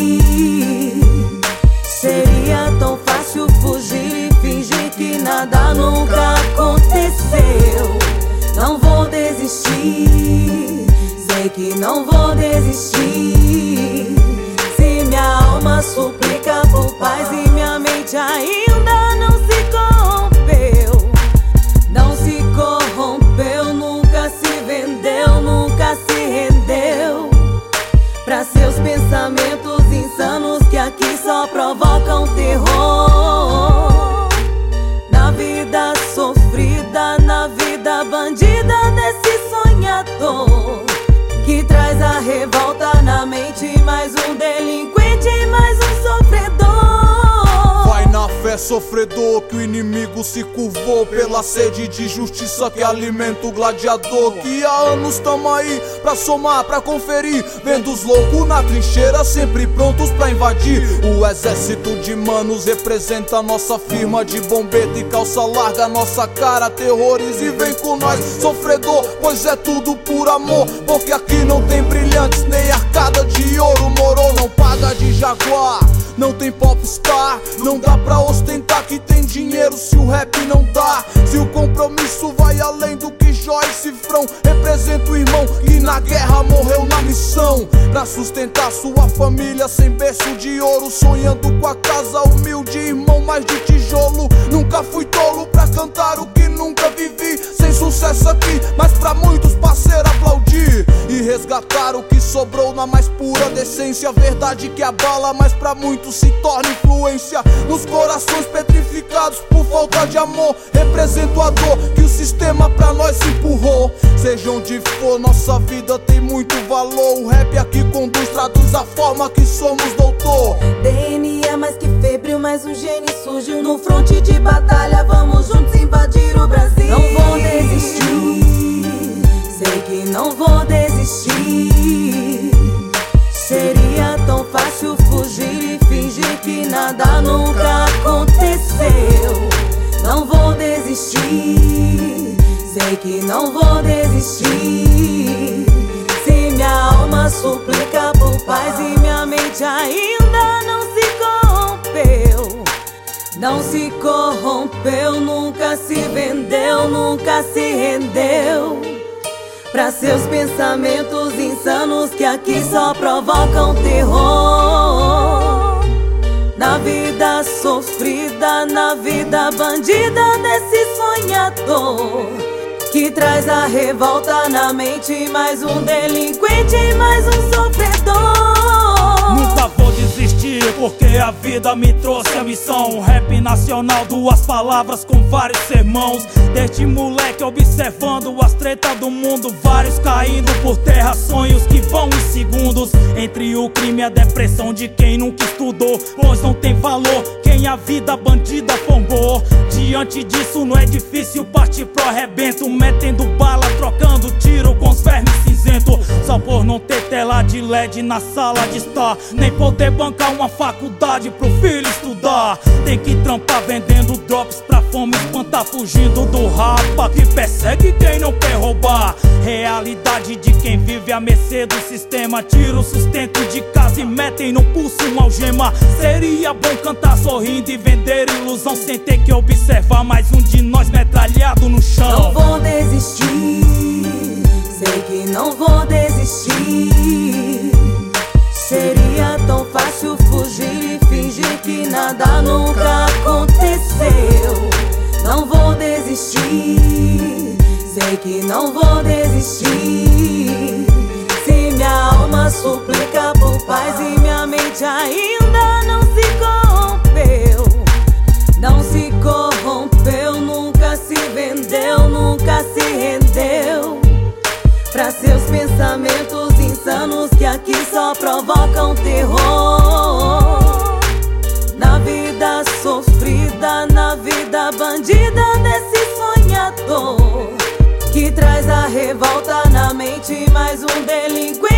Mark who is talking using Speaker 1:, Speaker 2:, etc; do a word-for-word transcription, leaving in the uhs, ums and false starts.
Speaker 1: Seria tão fácil fugir e fingir que nada nunca aconteceu. Não vou desistir, sei que não vou desistir. Se minha alma suplica por paz e minha mente ainda não se corrompeu. Não se corrompeu, nunca se vendeu, nunca se rendeu pra seus pensamentos insanos que aqui só provocam terror. Na vida sofrida, na vida bandida desse sonhador que traz a revolta na mente, mais um delinquente, mais um sofredor.
Speaker 2: Vai na fé, sofredor, que o inimigo se curvou pela sede de justiça que alimenta o gladiador. Que há anos tamo aí pra somar, pra conferir, vendo os loucos na trincheira sempre prontos pra invadir. O exército de manos representa a nossa firma de bombeta e calça larga, nossa cara terroriza e vem com nós, sofredor, pois é tudo por amor. Porque aqui não tem brilhantes nem arcada de ouro. Moro não paga de Jaguar, não tem popstar, não dá pra ostentar que tem dinheiro se o rap não dá. Se o compromisso vai além do que joia e cifrão, representa o irmão que na guerra morreu na missão pra sustentar sua família sem berço de ouro, sonhando com a casa humilde, irmão, mais de tijolo. Nunca fui tolo pra cantar o que nunca vivi, sem sucesso aqui, mas pra muitos parceiro aplaudir e resgatar o que sobrou na mais pura decência. Verdade que abala, mas pra muitos se torna influência nos corações petrificados por falta de amor. Represento a dor que o sistema pra nós empurrou. Seja onde for, nossa vida tem muito valor. O rap aqui conduz, traduz a forma que somos, doutor.
Speaker 1: D N é mais que febril, mas um gênio surgiu no fronte de batalha. Vamos juntos invadir o Brasil. Não vou desistir, sei que não vou desistir. Seria tão fácil fugir e fingir que nada nunca aconteceu. Não vou desistir, sei que não vou desistir. Se minha alma suplica por paz e minha mente ainda não se corrompeu. Não se corrompeu, nunca se vendeu, nunca se rendeu pra seus pensamentos insanos que aqui só provocam terror. Na vida sofrida, na vida bandida desse sonhador que traz a revolta na mente, mais um delinquente, mais um sofredor.
Speaker 3: Nunca vou desistir, porque a vida me trouxe a missão. Rap nacional, duas palavras com vários sermãos. Desde moleque observando as tretas do mundo, vários caindo por terra, sonhos que vão em segundos. Entre o crime e a depressão de quem nunca estudou, pois não tem valor quem a vida bandida formou. Diante disso não é difícil partir pro arrebento, metendo bala, trocando tiro com os vermes cinzentos. Só por não ter tela de L E D na sala de estar, nem poder bancar uma faculdade pro filho estudar. Tem que trampar vendendo drops pra fome espantar, fugindo do rapa que persegue quem não quer roubar. Realidade de quem vive à mercê do sistema, tira o sustento de casa e metem no pulso uma algema. Seria bom cantar sorrindo e vender ilusão sem ter que observar mais um de nós metralhado no chão.
Speaker 1: Não vou desistir, sei que não vou desistir. Seria tão fácil fugir e fingir que nada nunca aconteceu. Não vou desistir, sei que não vou desistir. Se minha alma suplica por paz e minha mente ainda não se corrompeu. Não se corrompeu, nunca se vendeu, nunca se rendeu pra seus pensamentos insanos que aqui só provocam terror. Na vida sofrida, na vida bandida desse sonhador que traz a revolta na mente, mais um delinquente.